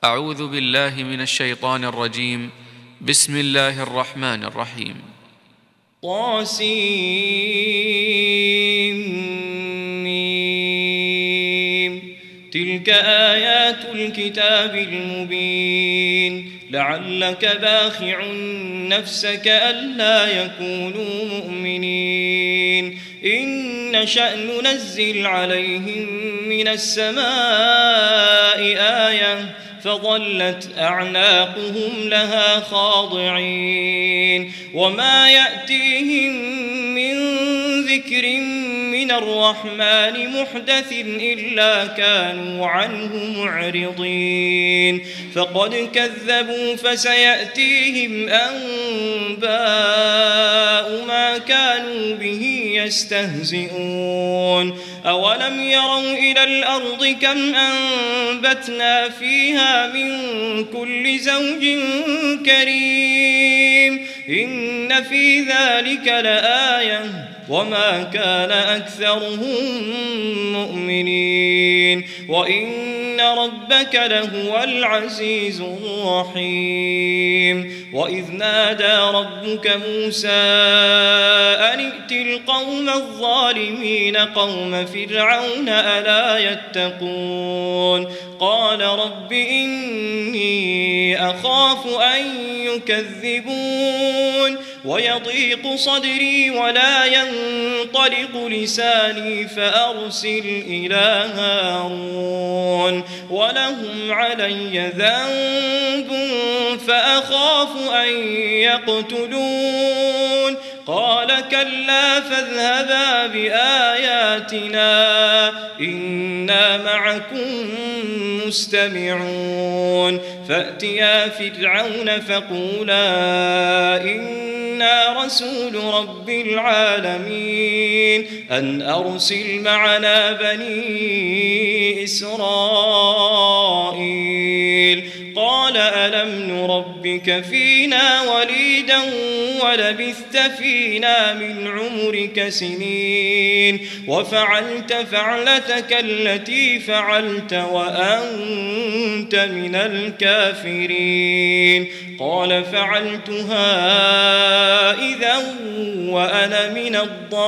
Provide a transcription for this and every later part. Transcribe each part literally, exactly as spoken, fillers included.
أعوذ بالله من الشيطان الرجيم. بسم الله الرحمن الرحيم. طاسيم. تلك آيات الكتاب المبين. لعلك باخع نفسك ألا يكونوا مؤمنين إن نشأ ننزل عليهم من السماء آية فظلت أعناقهم لها خاضعين وما يأتيهم من ذكر من الرحمن محدث إلا كانوا عنه معرضين فقد كذبوا فسيأتيهم أنباء ما كانوا به يستهزئون أولم يروا إلى الأرض كم أنبتنا فيها من كل زوج كريم إن في ذلك لآية وما كان أكثرهم مؤمنين وإن ربك لهو العزيز الرحيم وإذ نادى ربك موسى أن ائت القوم الظالمين قوم فرعون ألا يتقون قال رب إني أخاف أن يكذبون ويضيق صدري ولا ينطلق لساني فأرسل إلى هارون ولهم علي ذنب فأخاف أن يقتلون قال كلا فاذهبا بآياتنا إنا معكم مستمعون فأتيا فرعون فقولا إنا رسول رب العالمين أن أرسل معنا بني إسرائيل قال ألم نربك فينا وليدا ولبثت فينا من عمرك سنين وفعلت فعلتك التي فعلت وأنت من الكافرين قال فعلتها إذا وأنا من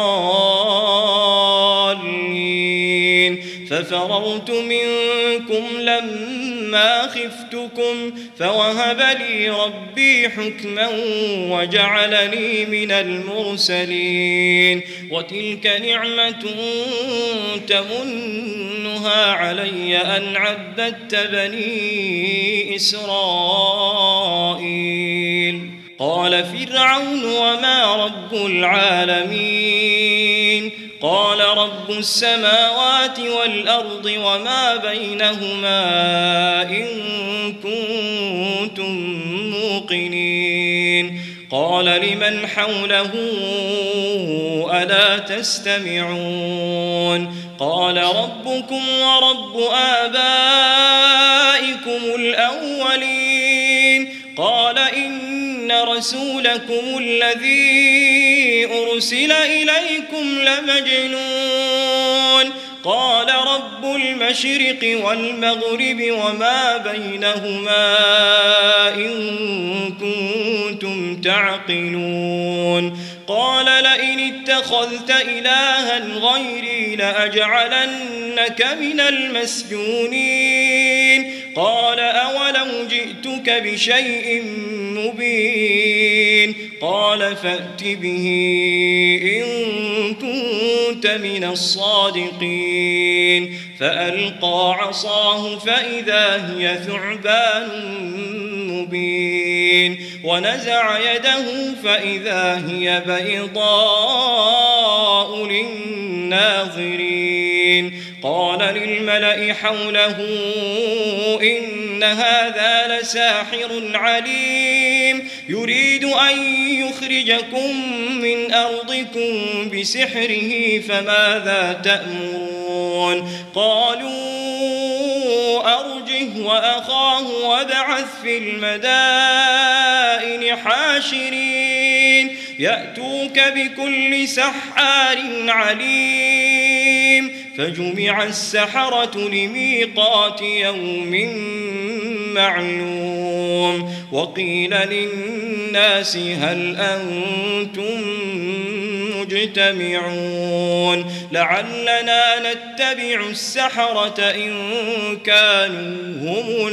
الضالين ففررت منكم لما خفتكم فوهب لي ربي حكما وجعلني من المرسلين وتلك نعمة تمنها علي أن عبدت بني إسرائيل قال فرعون وما رب العالمين قال رب السماوات والأرض وما بينهما إن كنتم موقنين قال لمن حوله ألا تستمعون قال ربكم ورب آبائكم الأولين قال إن رسولكم الذي أرسل إليكم لمجنون قال رب المشرق والمغرب وما بينهما إن كنتم تعقلون قال لئن اتخذت إلها غيري لأجعلنك من المسجونين قال أولو جئتك بشيء مبين قال فأت به إن كنت من الصادقين فألقى عصاه فإذا هي ثعبان مبين ونزع يده فإذا هي بيضاء للناظرين قال للملأ حوله إن هذا لساحر عليم يريد أن يخرجكم من أرضكم بسحره فماذا تأمرون قالوا أرجه وأخاه وابعث في المدائن حاشرين يأتوك بكل سحار عليم فجمع السحرة لميقات يوم معلوم وقيل للناس هل أنتم مجتمعون لعلنا نتبع السحرة إن كانوا هم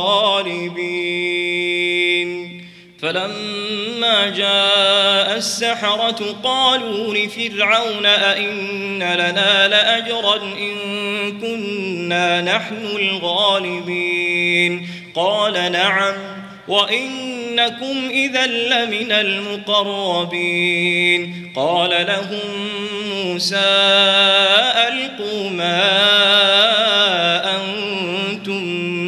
الغالبين فلما جاء السحرة قالوا لفرعون أئن لنا لأجرا إن كنا نحن الغالبين قال نعم وإنكم إذا لمن المقربين قال لهم موسى ألقوا ما أنتم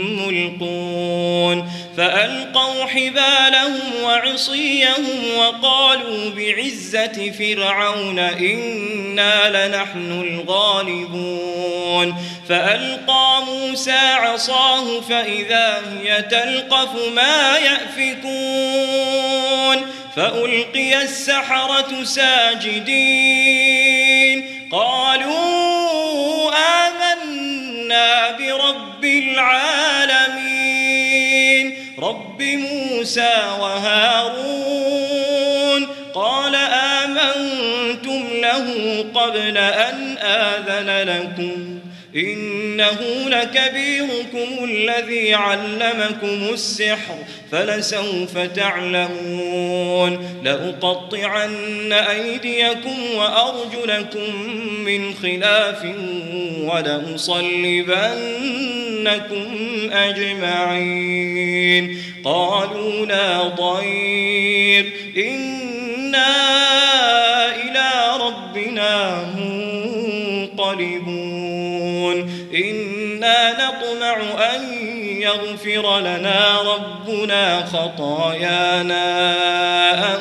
ملقون فألقوا حبالهم وعصيهم وقالوا بعزة فرعون إنا لنحن الغالبون فألقى موسى عصاه فإذا هي تلقف ما يأفكون فألقي السحرة ساجدين قالوا آمنا برب العالمين رب موسى وهارون قال آمنتم له قبل أن آذن لكم إنه لكبيركم الذي علمكم السحر فلسوف تعلمون لأقطعن أيديكم وأرجلكم من خلاف ولأصلبنكم أجمعين قالوا لا ضير إنا إلى ربنا منقلبون إنا نطمع أن يغفر لنا ربنا خطايانا أن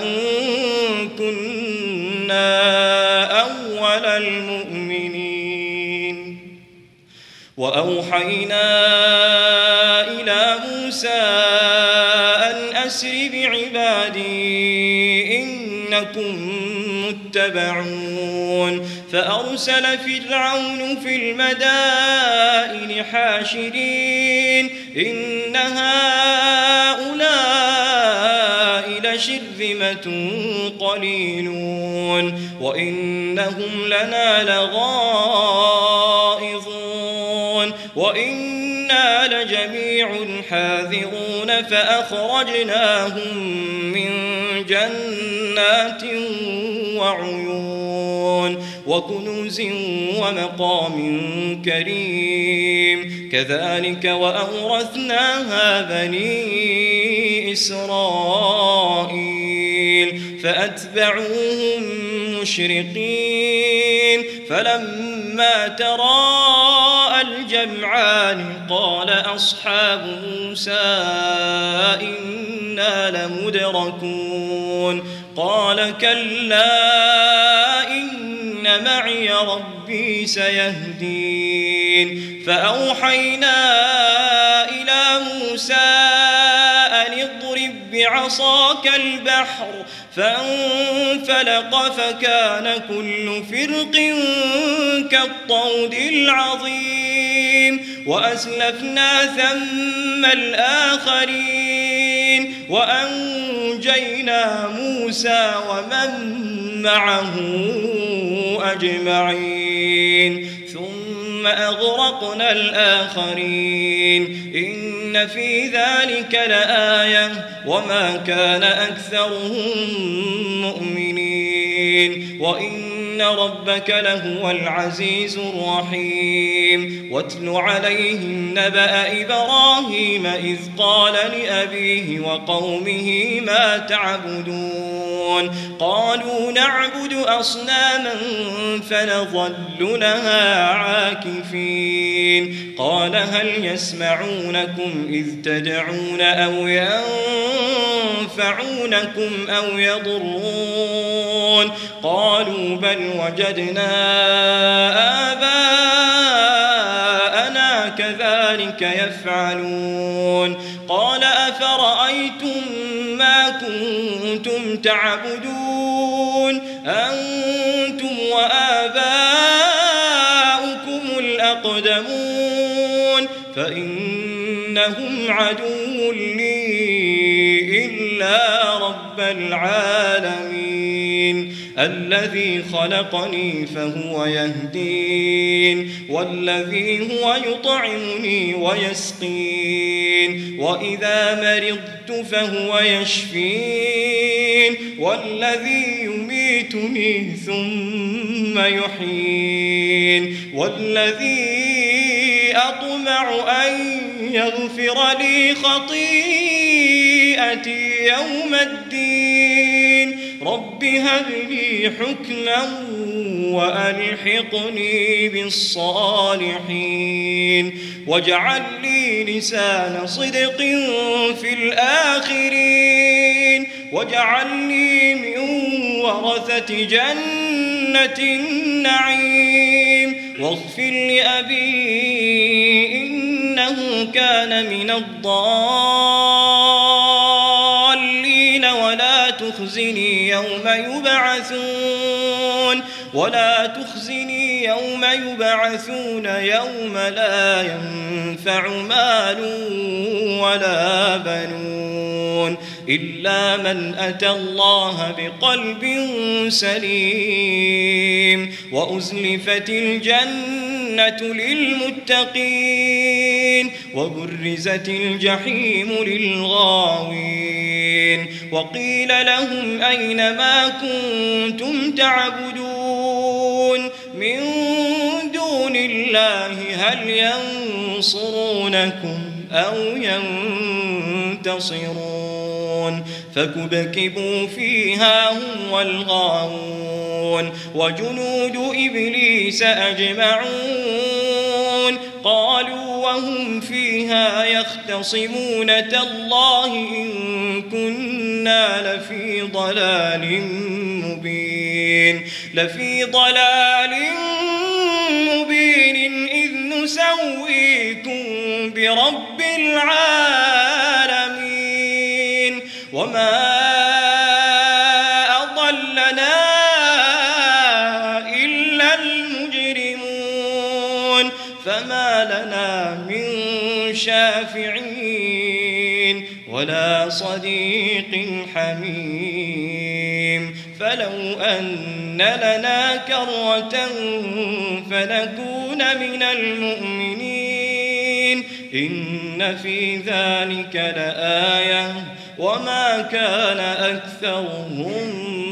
كنا أول المؤمنين وأوحينا إلى موسى أن أسر بعبادي إنكم متبعون فأرسل فرعون في المدائن حاشرين إن هؤلاء لشرذمة قليلون وإنهم لنا لغائظون وإنا لجميع حاذرون فأخرجناهم من جنات وعيون وكنوز ومقام كريم كذلك وأورثناها بني إسرائيل فأتبعوهم مشرقين فلما تراءى الجمعان قال أصحاب موسى إنا لمدركون قال كلا إن معي ربي سيهدين فأوحينا إلى موسى أن اضرب بعصاك البحر فانفلق فكان كل فرق كالطود العظيم وأزلفنا ثم الآخرين وأنجينا موسى ومن معه أجمعين ثم أغرقنا الآخرين إن في ذلك لآية وما كان أكثرهم مؤمنين وإن ربك لهو العزيز الرحيم واتل عليهم نبأ إبراهيم إذ قال لأبيه وقومه ما تعبدون قالوا نعبد أصناما فنظل لها عاكفين قال هل يسمعونكم إذ تدعون أو ينفعونكم أو يضرون قالوا بل وجدنا آباءنا كذلك يفعلون قال أفرأيتم ما كنتم تعبدون أنتم وآباؤكم الأقدمون فإن إنهم عدو لي إلا رب العالمين الذي خلقني فهو يهدين والذي هو يطعمني ويسقين وإذا مرضت فهو يشفين والذي يميتني ثم يحيين والذي أطمع أن يغفر لي خطيئتي يوم الدين رب هب لي حكما وألحقني بالصالحين واجعل لي لسان صدق في الآخرين واجعلني من ورثة جنة النعيم واغفر لأبي إنه كان من الضالين ولا تخزني يوم يبعثون ولا تخزني يوم يبعثون يوم لا ينفع مال ولا بنون إلا من أتى الله بقلب سليم وأزلفت الجنة للمتقين وبرزت الجحيم للغاوين وقيل لهم أين ما كنتم تعبدون من دون الله هل ينصرونكم أو ينتصرون فكبكبوا فيها هم والغاوون وجنود إبليس أجمعون قالوا وهم فيها يختصمون تالله إن كنا لفي ضلال مبين لفي ضلال مبين إذ نسويكم برب العالمين وما أضلنا إلا المجرمون فما لنا من شافعين ولا صديق حميم فلو أن لنا كرة فنكون من المؤمنين إن في ذلك لآية وما كان أكثرهم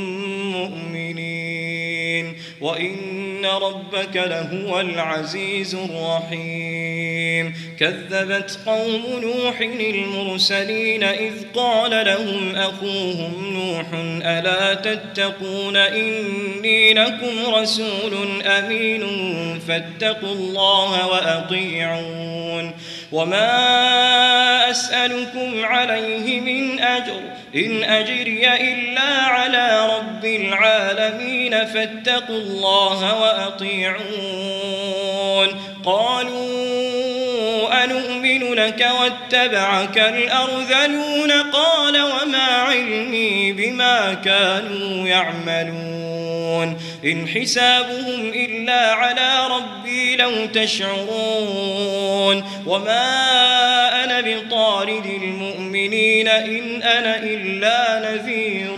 مؤمنين وإن ربك لهو العزيز الرحيم كذبت قوم نوح المرسلين إذ قال لهم أخوهم نوح ألا تتقون إني لكم رسول أمين فاتقوا الله وأطيعون وما أسألكم عليه من أجر إن أجري إلا على رب العالمين فاتقوا الله وأطيعون قالوا أنؤمن لك واتبعك الأرذلون قال وما علمي بما كانوا يعملون إن حسابهم إلا على ربي لو تشعرون وما أنا بطارد المؤمنين إن أنا إلا نذير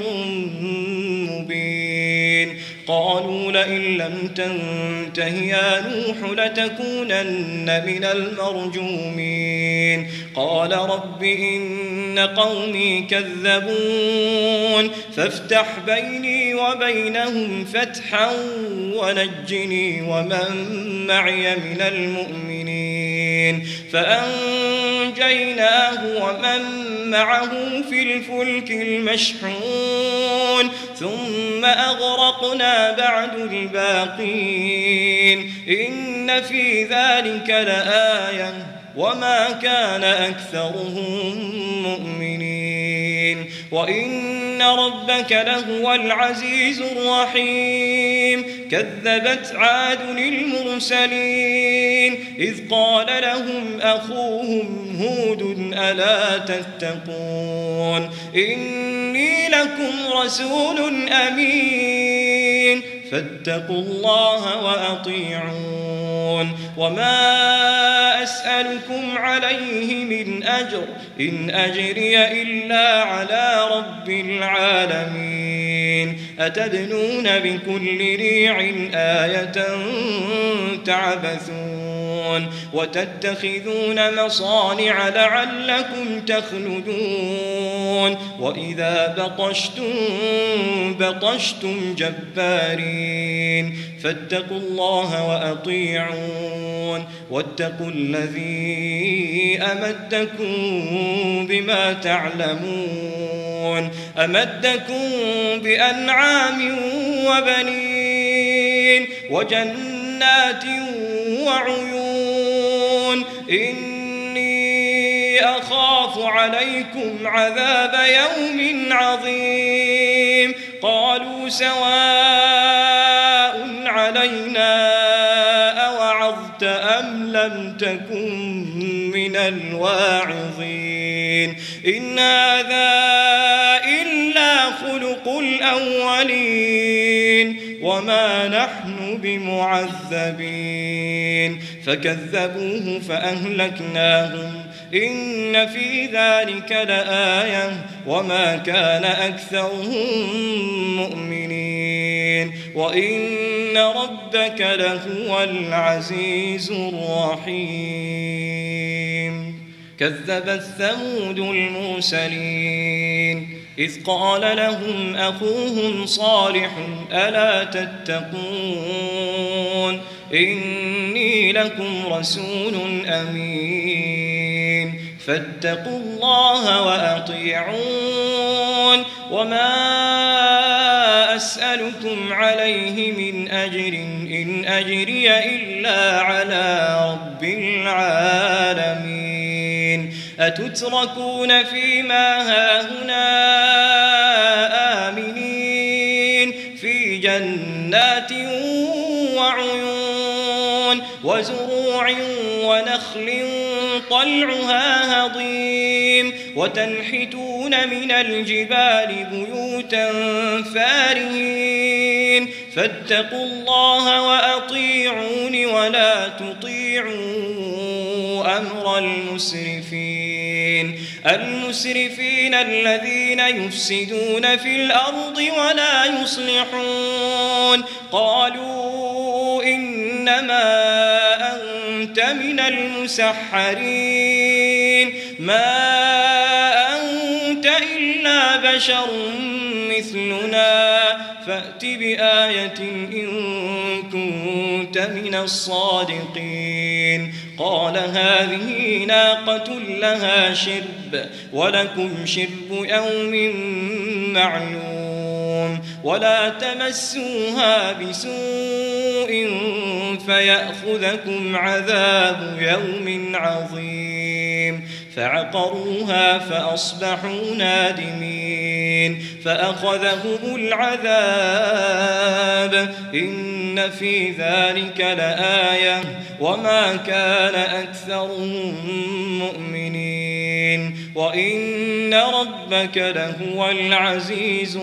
مبين قالوا لئن لم تنته يا نوح لتكونن من المرجومين قال رب إن قومي كذبون فافتح بيني وبينهم فتحا ونجني ومن معي من المؤمنين فأنجيناه ومن معه في الفلك المشحون ثم أغرقنا بعد الباقين إن في ذلك لآية وما كان أكثرهم مؤمنين وإن ربك لهو العزيز الرحيم كذبت عاد المرسلين إذ قال لهم أخوهم هود ألا تتقون إني لكم رسول أمين فاتقوا الله وأطيعون وما أسألكم عليه من أجر إن أجري إلا على رب العالمين أتبنون بكل ريع آية تعبثون وتتخذون مصانع لعلكم تخلدون وإذا بطشتم بطشتم جبارين فاتقوا الله وأطيعون واتقوا الذي أمدكم بما تعلمون أمدكم بأنعام وبنين وجنات وعيون إني أخاف عليكم عذاب يوم عظيم قالوا سواء علينا أوعظت أم لم تكن من الواعظين إن هذا إلا خلق الأولين وما نحن بمعذبين فكذبوه فأهلكناهم إن في ذلك لآية وما كان أكثرهم مؤمنين وإن ربك لهو العزيز الرحيم كذبت ثمود المرسلين إذ قال لهم أخوهم صالح ألا تتقون إني لكم رسول أمين فاتقوا الله وأطيعون وما أسألكم عليه من أجر إن أجري إلا على رب العالمين أتتركون فيما هاهنا آمنين في جنات وعيون وزروع ونخل طلعها هضيم وتنحتون من الجبال بيوتا فارهين فاتقوا الله وأطيعون ولا تطيعوا أمر المسرفين المسرفين الذين يفسدون في الأرض ولا يصلحون قالوا إنما أنت من المسحرين ما أنت إلا بشر مثلنا فأت بآية إن كنت من الصادقين قال هذه ناقة لها شرب ولكم شرب يوم معلوم ولا تمسوها بسوء فيأخذكم عذاب يوم عظيم فعقروها فأصبحوا نادمين فأخذهم العذاب إن في ذلك لآية وما كان أكثرهم مؤمنين وإن ربك لهو العزيز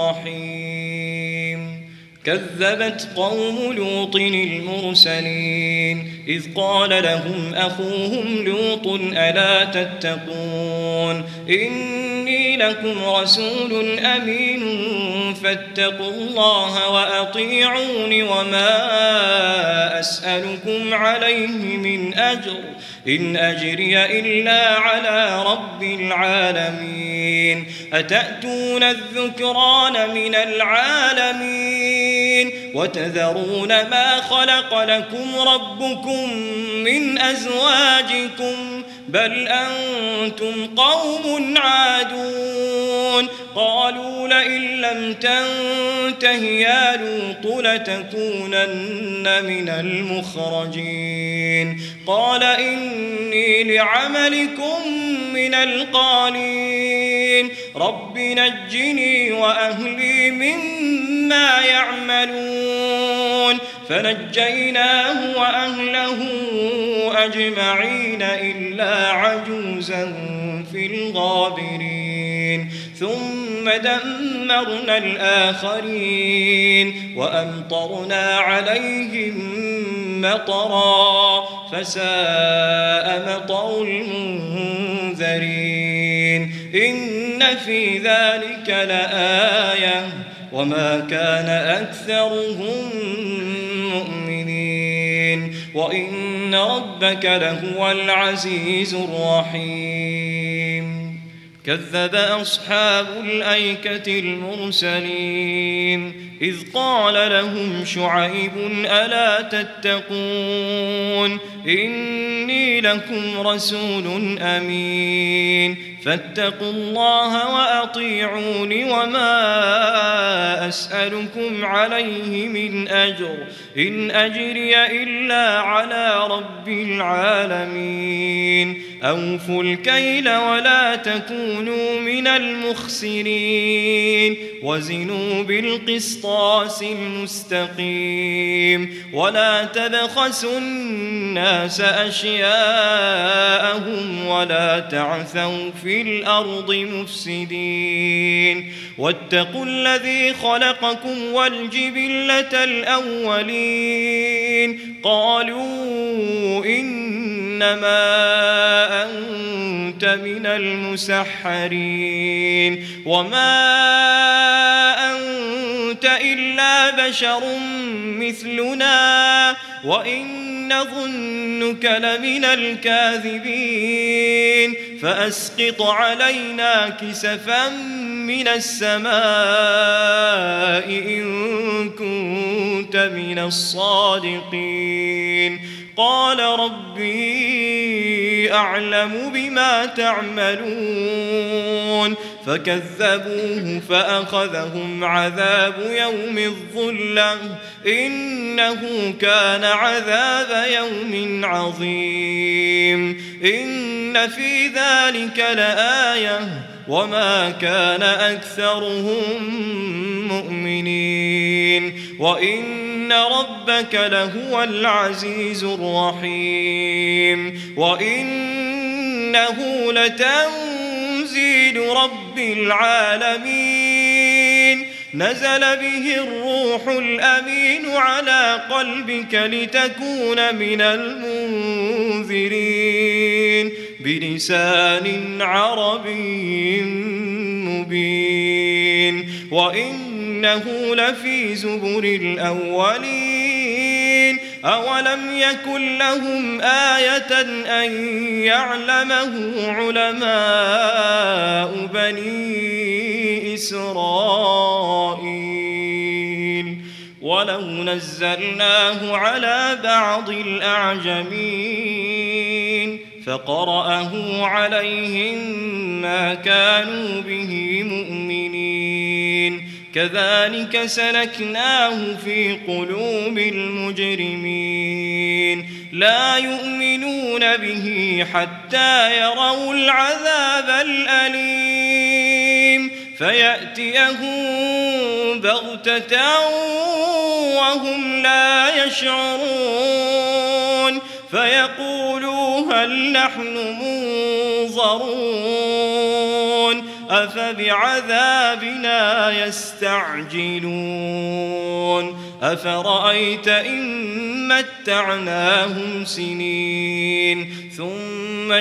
الرحيم كذبت قوم لوط المرسلين إذ قال لهم أخوهم لوط ألا تتقون إني لكم رسول أمين فاتقوا الله وأطيعون وما أسألكم عليه من أجر إن أجري إلا على رب العالمين أتأتون الذكران من العالمين وتذرون ما خلق لكم ربكم من أزواجكم بل أنتم قوم عادون قالوا لئن لم تنته يا لوط لتكونن من المخرجين قال إني لعملكم من القالين رب نجني وأهلي مما يعملون فنجيناه وأهله أجمعين إلا عجوزا في الغابرين ثم دمرنا الآخرين وأمطرنا عليهم مطرا فساء مطر المنذرين إن في ذلك لآية وما كان أكثرهم مؤمنين وإن ربك لهو العزيز الرحيم كذب أصحاب الأيكة المرسلين إذ قال لهم شعيب ألا تتقون إني لكم رسول أمين فاتقوا الله وأطيعون وما أسألكم عليه من أجر إن أجري إلا على رب العالمين أوفوا الكيل ولا تكونوا من المخسرين وزنوا بالقسطاس المستقيم ولا تبخسوا الناس أشياءهم ولا تعثوا في الأرض مفسدين واتقوا الذي خلقكم والجبلة الأولين قالوا إنما أنت من المسحرين وما أنت إلا بشر مثلنا وإن نظنك لمن الكاذبين فأسقط علينا كسفا من السماء إن كنت من الصادقين قال ربي أعلم بما تعملون فكذبوه فأخذهم عذاب يوم الظلة إنه كان عذاب يوم عظيم إن في ذلك لآية وما كان أكثرهم مؤمنين وإن ربك لهو العزيز الرحيم وإنه لتنزيل رب العالمين نزل به الروح الأمين على قلبك لتكون من المنذرين بلسان عربي مبين وإنه لفي زبر الأولين أولم يكن لهم آية أن يعلمه علماء بني إسرائيل ولو نزلناه على بعض الأعجمين فقرأه عليهم ما كانوا به مؤمنين كذلك سلكناه في قلوب المجرمين لا يؤمنون به حتى يروا العذاب الأليم فيأتيهم بغتة وهم لا يشعرون فيقولوا هل نحن منظرون أفبعذابنا يستعجلون أفرأيت إن متعناهم سنين ثم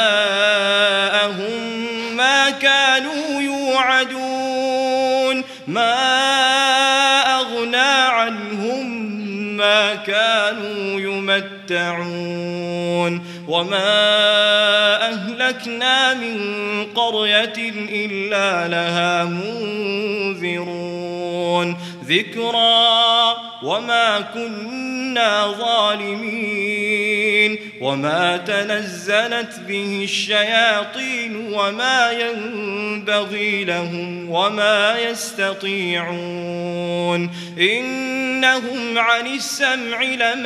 جاءهم ما كانوا يوعدون ما أغنى عنهم ما كانوا يمتعون وما أهلكنا من قرية إلا لها منذرون ذكرى وما كنا ظالمين وما تنزلت به الشياطين وما ينبغي لهم وما يستطيعون إنهم عن السمع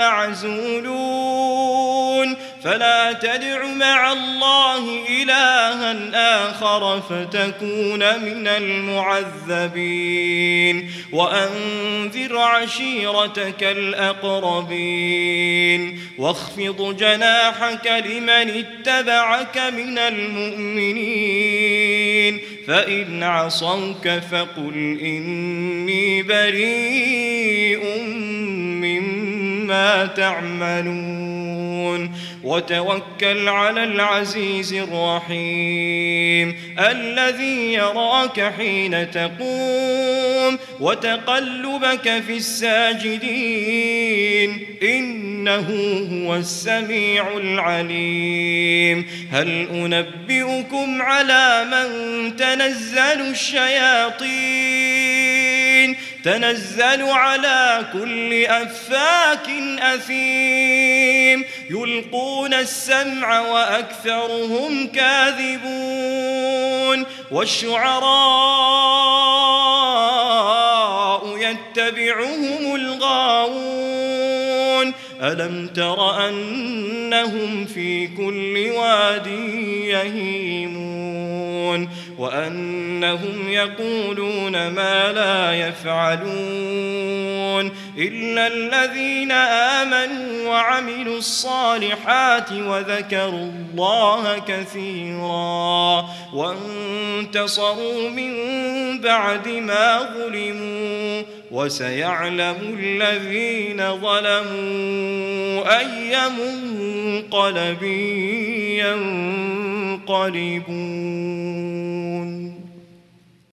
لمعزولون فلا تدع مع الله إلها آخر فتكون من المعذبين وأنذر عشيرتك الأقربين واخفض جناحك لمن اتبعك من المؤمنين فإن عصوك فقل إني بريء مما ما تعملون وتوكل على العزيز الرحيم الذي يراك حين تقوم وتقلبك في الساجدين إنه هو السميع العليم هل أنبئكم على من تنزل الشياطين تنزل على كل أفاك أثيم يلقون السمع وأكثرهم كاذبون والشعراء يتبعهم الغاوون ألم تر أنهم في كل واد يهيمون وأنهم يقولون ما لا يفعلون إلا الذين آمنوا وعملوا الصالحات وذكروا الله كثيرا وانتصروا من بعد ما ظلموا وسيعلم الذين ظلموا أي منقلب ينقلبون.